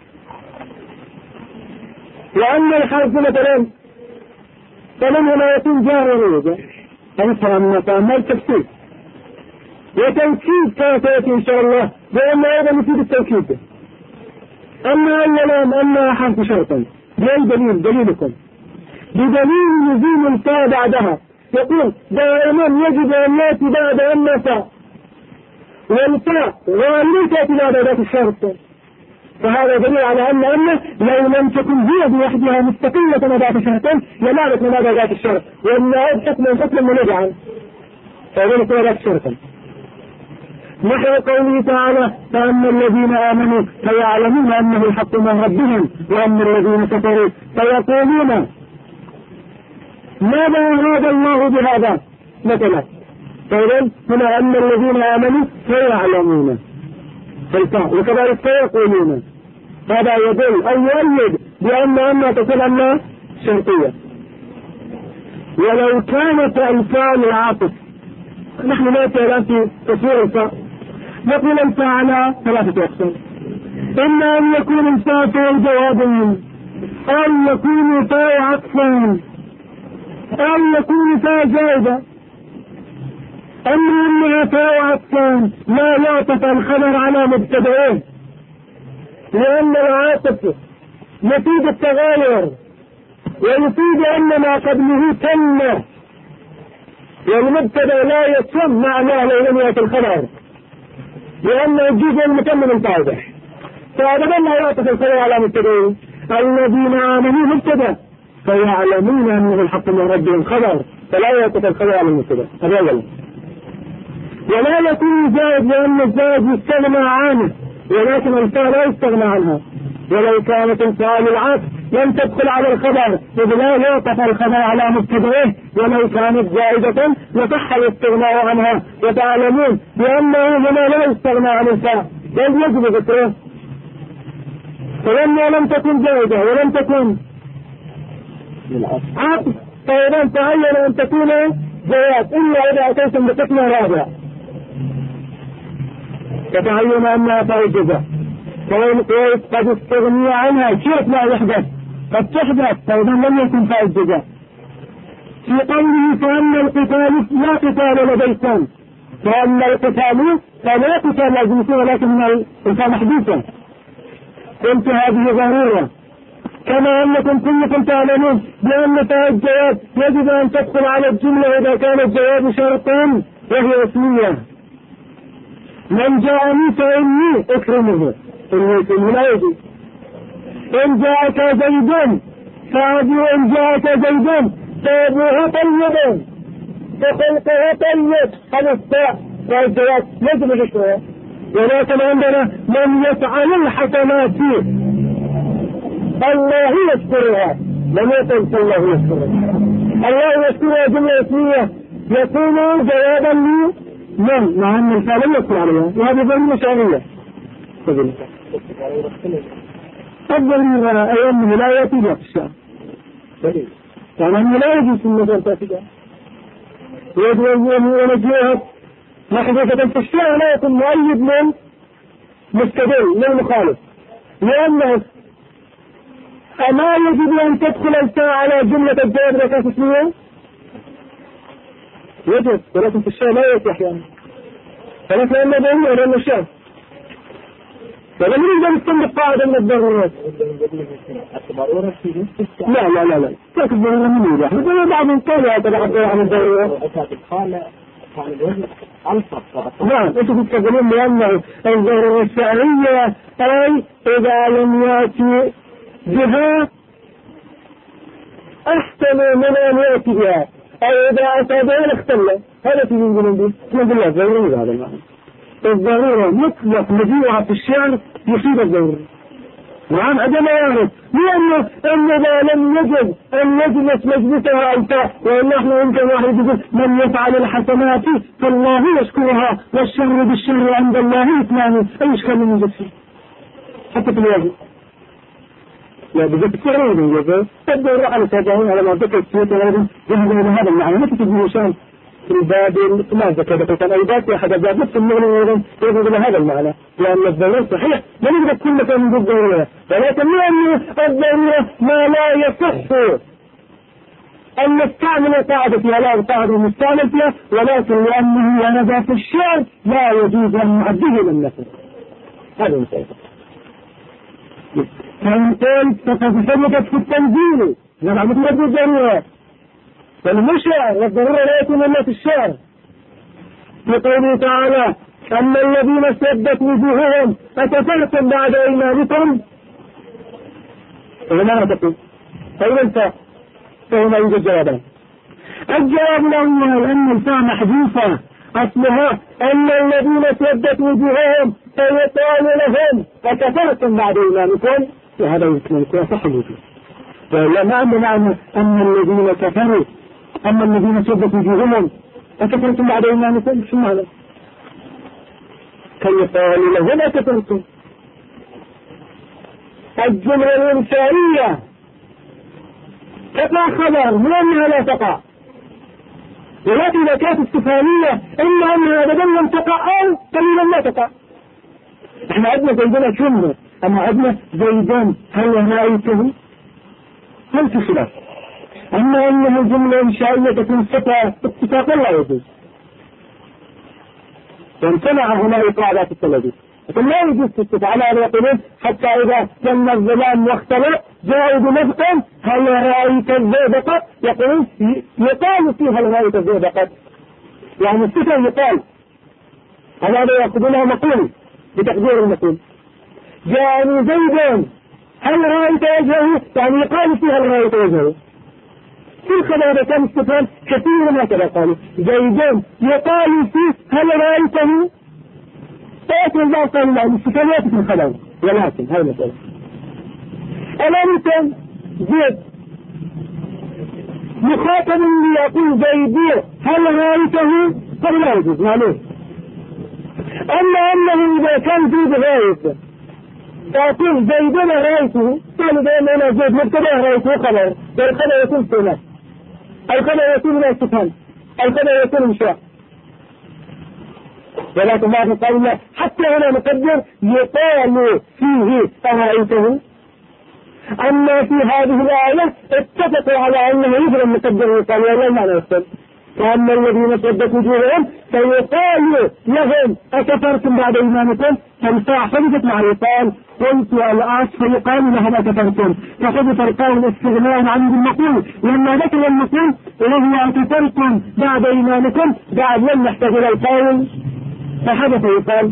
Speaker 1: وأما الحرف مثلا فمنه لا يكون جار وروجه، أنت فأما التكسير وتوكيد كافية إن شاء الله، لأن أيضا يفيد التوكيد. أما أولا أما حرف شرطا بأي دليل؟ دليلكم بدليل نزول الفاء بعدها، يقول دائما يجب أن يأتي بعد أما فاء، والفاء غالبا تأتي بعد ذات الشرط، فهذا دليل على أن لو لم تكن هي بوحدها مستقلة ذات شرطين لمالت من هذا ذات الشرط، وأن حكم منجعا فذلك ذات شرطا. نحو قوله تعالى فأما الذين آمنوا فيعلمون أنه الحق من ربهم وأما الذين كفروا فيقولون ماذا أراد الله بهذا مثلا، فإذن هنا أما الذين آمنوا فيعلمون فالفاء، وكذلك فيقولون، هذا يدل أو يؤيد بأن أما تكون أما شرطية. ولو كانت الفاء العاطف، نحن نأتي الآن في تصوير الفاء، نقول الفاء على ثلاثة أقسام، إما أن يكون الفاء فعل جواب، أو يكون فاء عطفا، أو يكون فاء زائدة. أما أنها فاء عطفا لا يعطف الخبر على مبتدئين، لأن العاطف يفيد التغاير ويفيد أن ما قبله تم، والمبتدأ لا يتم معناه لو لم يأتي الخبر، لأنه الجزء المتم من الفائدة، فهذا لا يعطف الخبر على مبتدئين. الذين آمنوا مبتدأ فيعلمون أنه الحق من ربهم خبر، فلا يعطف الخبر على المبتدأ، هذا أولا. ولا يكون زائد لأن الزائد يستغنى عنه، ولكن الفاء لا يستغنى عنها، ولو كانت الفاء للعطف لم تدخل على الخبر، إذ لا يعطف الخبر على مبتدئه، ولو كانت زائدة لصح الاستغناء عنها، وتعلمون بأنه هنا لا يستغنى عن الفاء بل يجب ذكره، فلما لم تكن زائدة ولم تكن عطف فإذا تعين أن تكون زياد، إلا إذا أتيتم بقسم رابع فتعين أنها فاء الجزاء، قد استغني عنها كيف لا يحدث، قد تحدث فإذا لم يكن فاء الجزاء. في قوله فأما القتال لا قتال لديكم، فأما القتال فلا قتال لازم يكون، ولكن القتال محدوثة، قلت هذه ضرورة، كما أنكم كلكم تعلمون بأن فاء الجواب يجب أن تدخل على الجملة إذا كان الجواب شرطا وهي اسمية. من جاءني فإني أكرمه، إني لا يجب. إن جاءك زيد فأبو، إن جاءك زيد فأبوه طيب فخلقه طيب، هذا الفاء والجواب يجب ذكره. ولكن عندنا من يفعل الحسنات الله يذكرها، لم يقل الله يذكرها، الله يذكرها جملة اسمية يكون جوابا لي من، مع أن الفعل لم يذكر عليها، وهذه ضمن شرعية. الضمير أيامه لا يأتي في الشعر، يعني أنه لا يجوز في المجال تأتيها، ويجب أن ينجيها محدثة في الشعر، لا يكون مؤيد من مستدل من مخالف، لأنه أما يجب أن تدخل الفاء على جملة الجواب الأساس اسمية؟ يجب، ولكن في الشعر لا يأتي أحيانا، فلكن أنه ضروري لأنه الشعر، فلم يريد أن يستنبط قاعدة من الضرورات. لا لا لا لا، لكن الضرورة من يريد أحمد، بعضهم قالوا يتبعد عن الضرورة. نعم، أنتم تتكلمون بأنه الضرورة الشعرية أي إذا لم يأتي بها أحسن من أن يأتي بها، أي إذا أتى بها لاختل، هذا تجين جنون دي، نقول الله ضروري هذا المعنى. الضرورة مطلق مجيئها في الشعر يصيب الضرورة، وعن عدم يعرف لأنه لم يجب أن نجلس مجلسها ألفا، وأن نحن يمكن واحد يقول من يفعل الحسنات فالله يشكرها والشر بالشر عند الله إثنان، أي إشكال من جسد حتى في الواجب لا بجد السعر من جسد تبدأ يروح على ساجعين على منطقة السيوط وغيرهم يهدوا إلى هذا المعنى. ما تتجي شان في الباب ما ذكرت الأيضات أحد أبواب نفس المغني أيضا يهدوا إلى هذا المعنى، لأن الضرورة صحيح لا نقدر كل مكان من الضرورة، ولكن لأن الضرورة ما لا يصح أن نستعمل قاعدة فيها لا قاعدة المستعمل فيها، ولكن لأنه ورد في الشعر لا يجوز أن نعده للنفس. هذا مثال. فإن قلت فقد ثبتت في التنزيل نبع مثل الضرورة، فالمشعر والضرورة لا يكون إلا في الشعر. في قوله تعالى أما الذين سدت وجوههم أكفرتم بعد إيمانكم، فما تقول فإذا الفاء فهنا يوجد جوابان. الجواب الأول أن الفاء محذوفة أصلها أن الذين سدت وجوههم فيقال لهم أكفرتم بعد إيمانكم، وهذا يمكن يصح الوجوه. معنى أن الذين كفروا أما الذين سدت وجوههم أكفرتم بعد إيمانكم، شو معنى؟ فيقال لهم أكفرتم. الجملة الإنشائية تقع خبر من أنها لا تقع، ولكن إذا كانت استفهامية إما أنها أبدا لم تقع أو قليلا لا تقع. احنا عندنا زيدنا جملة، أما عندنا زيدان هل رأيته؟ هل في خلاف؟ أما أنه جملة إنشائية تكون صفة اتفاقا لا يجوز، وامتنع هنا إقرارات التلبيس، لكن لا يجوز تستفى على أن يقولون حتى إذا تم الظلام واختلط جاءوا بنفق هل رأيت الزئبق، يقولون يقال فيه هل رأيت الزئبق، يعني الصفة يقال، هذا يأخذونها مقول بتقدير المقول. جاءني زيد هل رأيت وجهه، يعني يقال فيه هل رأيت وجهه. في الخبر كان استفهام كثير ما كذا قالوا زيدان يقال فيه هل رأيته، فأكل الله قال لا الاستفهامات في الخبر، ولكن هذا المسألة الآن زيد مخاطب يقول زيدي هل رأيته قبل لا يجوز معلوم. أما أنه إذا كان زيد غايته فأقول زيدنا رأيته قالوا بأن أنا زيد مبتدأ رأيته خبر، والخبر يكون سنة، الخبر يكون لا استفهام، الخبر يكون انشاء، ولكن بعض قالوا لا حتى هنا نقدر يقال فيه أرأيته. أما في هذه الآية اتفقوا على أنه يجب نقدر يقال ولا ما نفسد. وأما الذين سدت وجوههم فيقال لهم أكفرتم بعد إيمانكم، فالفاء حدثت مع يقال قلت الآس فيقال لهم أكفرتم، فحدث القول استغناء عن المقول لما ذكر المقول وهو أكفرتم بعد إيمانكم بعد لم نحتاج إلى القول فحدث يقال.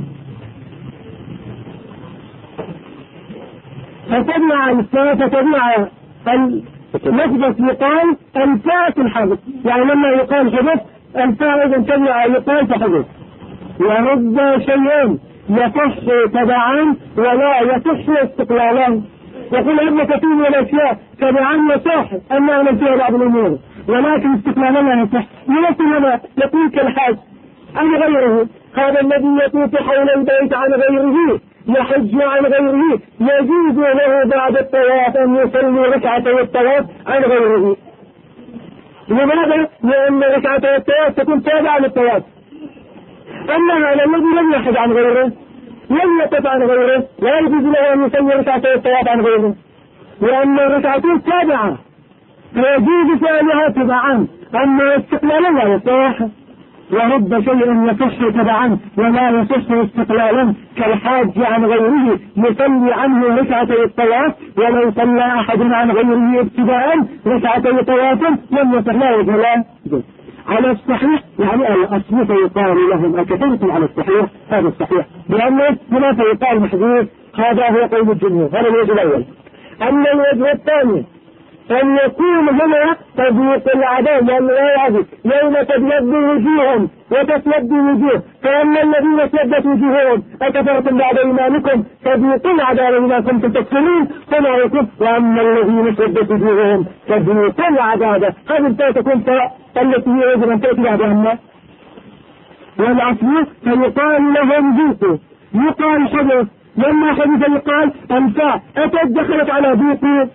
Speaker 1: فتبع الفاء فتبع لفظة يقال الفاء في الحدث، يعني لما يقال حدث الفاء إذا تبع يقال فحدث. ورد شيئين يصح تبعا ولا يصح استقلالا، يقول ابن كثير من الأشياء تبعا يصح أما أنا فيها بعض الأمور ولكن استقلالا لا يصح. يمثل لنا يقول كالحاج عن غيره، هذا الذي يطوف حول البيت عن غيره يحج عن غيره يجوز له بعد الطواف أن يصلي ركعتي الطواف عن غيره. لماذا؟ لأن ركعتي الطواف تكون تابعة للطواف. أما هذا الذي لم يحج عن غيره لم يطف عن غيره لا يجوز له أن يصلي ركعتي الطواف عن غيره، لأن الركعتين تابعة فيجوز فعلها تبعا، أما استقلالا لا يصح. ورد شيء يصح تبعا ولا يصح استقلالا كالحاج عن غيره يصلي عنه ركعتي الطواف، ولو صلى أحد عن غيره ابتداء ركعتي طواف لم يصح لا يجوز. على الصحيح يعني الأصل فيقال لهم أكفرتم على الصحيح، هذا الصحيح لأنه هنا فيقال محذوف، هذا هو قول الجمهور، هذا الوجه الأول. أما الوجه الثاني أن يكون هنا تضييق العذاب، لأن الآية يوم تبيض وجوههم وتسود وجوه، فأما الذين اسودت وجوههم أكفرتم بعد إيمانكم فذوقوا العذاب بما كنتم تكفرون فما يكون، وأما الذين اسودت وجوههم فذوقوا العذاب. هذه الآية تكون التي هي يجب أن تأتي بعدها. والعصر فيقال لهم ذوقوا، يقال حدث، لما حدث يقال الفاء أتت دخلت على ذوقوا،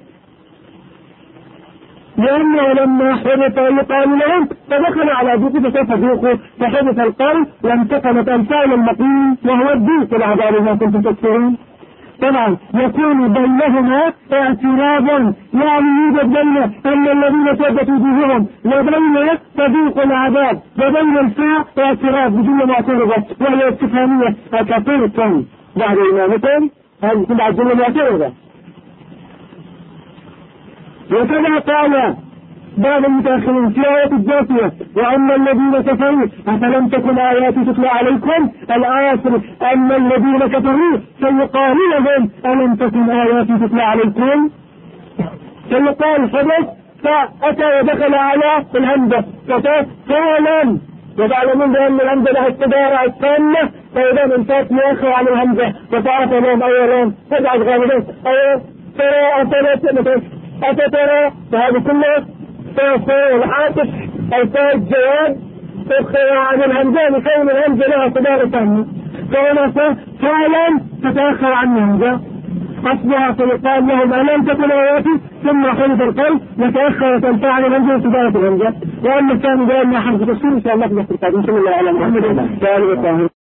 Speaker 1: لأنه لما حدث يقال لهم فدخل على ذوقوا فسوف ذوقوا، فحدث القول وانتقلت الفاء المقيم وهو الذوق العذاب ما كنتم تكفرون. طبعا يكون بينهما اعتراضا، يعني يوجد بين أن الذين اسودت وجوههم وبين تذوق العذاب وبين الفاء اعتراض بجملة معترضة وهي استفهامية أكفرتم بعد إيمانكم، هذه تبع الجملة معترضة. وكذا قال بعض المتأخرين في آية الجاثية وأما الذين كفروا أفلم تكن آياتي تتلى عليكم، الآية أما الذين كفروا سيقال لهم ألم تكن آياتي تتلى عليكم، سيقال حدث فأتى ودخل على الهمزة فعلا، وتعلمون بأن الهمزة لها التبارع التامة، فإذا انتهت مؤخر عن الهمزة وتعرف لهم أولهم تجعل غالبا أو ترى أتترى، فهذه كلها فاء العاطف أو فاء الجواب تؤخر عن الهمزة لكون الهمزة لها تبارع تامة، فهنا فعلا تتأخر عن الهمزة أصبح فيقال لهم ألم تكن آياتي ثم حدث القول وتأخرت الفاعل الهمزة وتبارة الهمزة. وأما الثاني بأن حرف تفسير إن شاء الله في القادم. صلى الله على محمد وعلى آله وصحبه.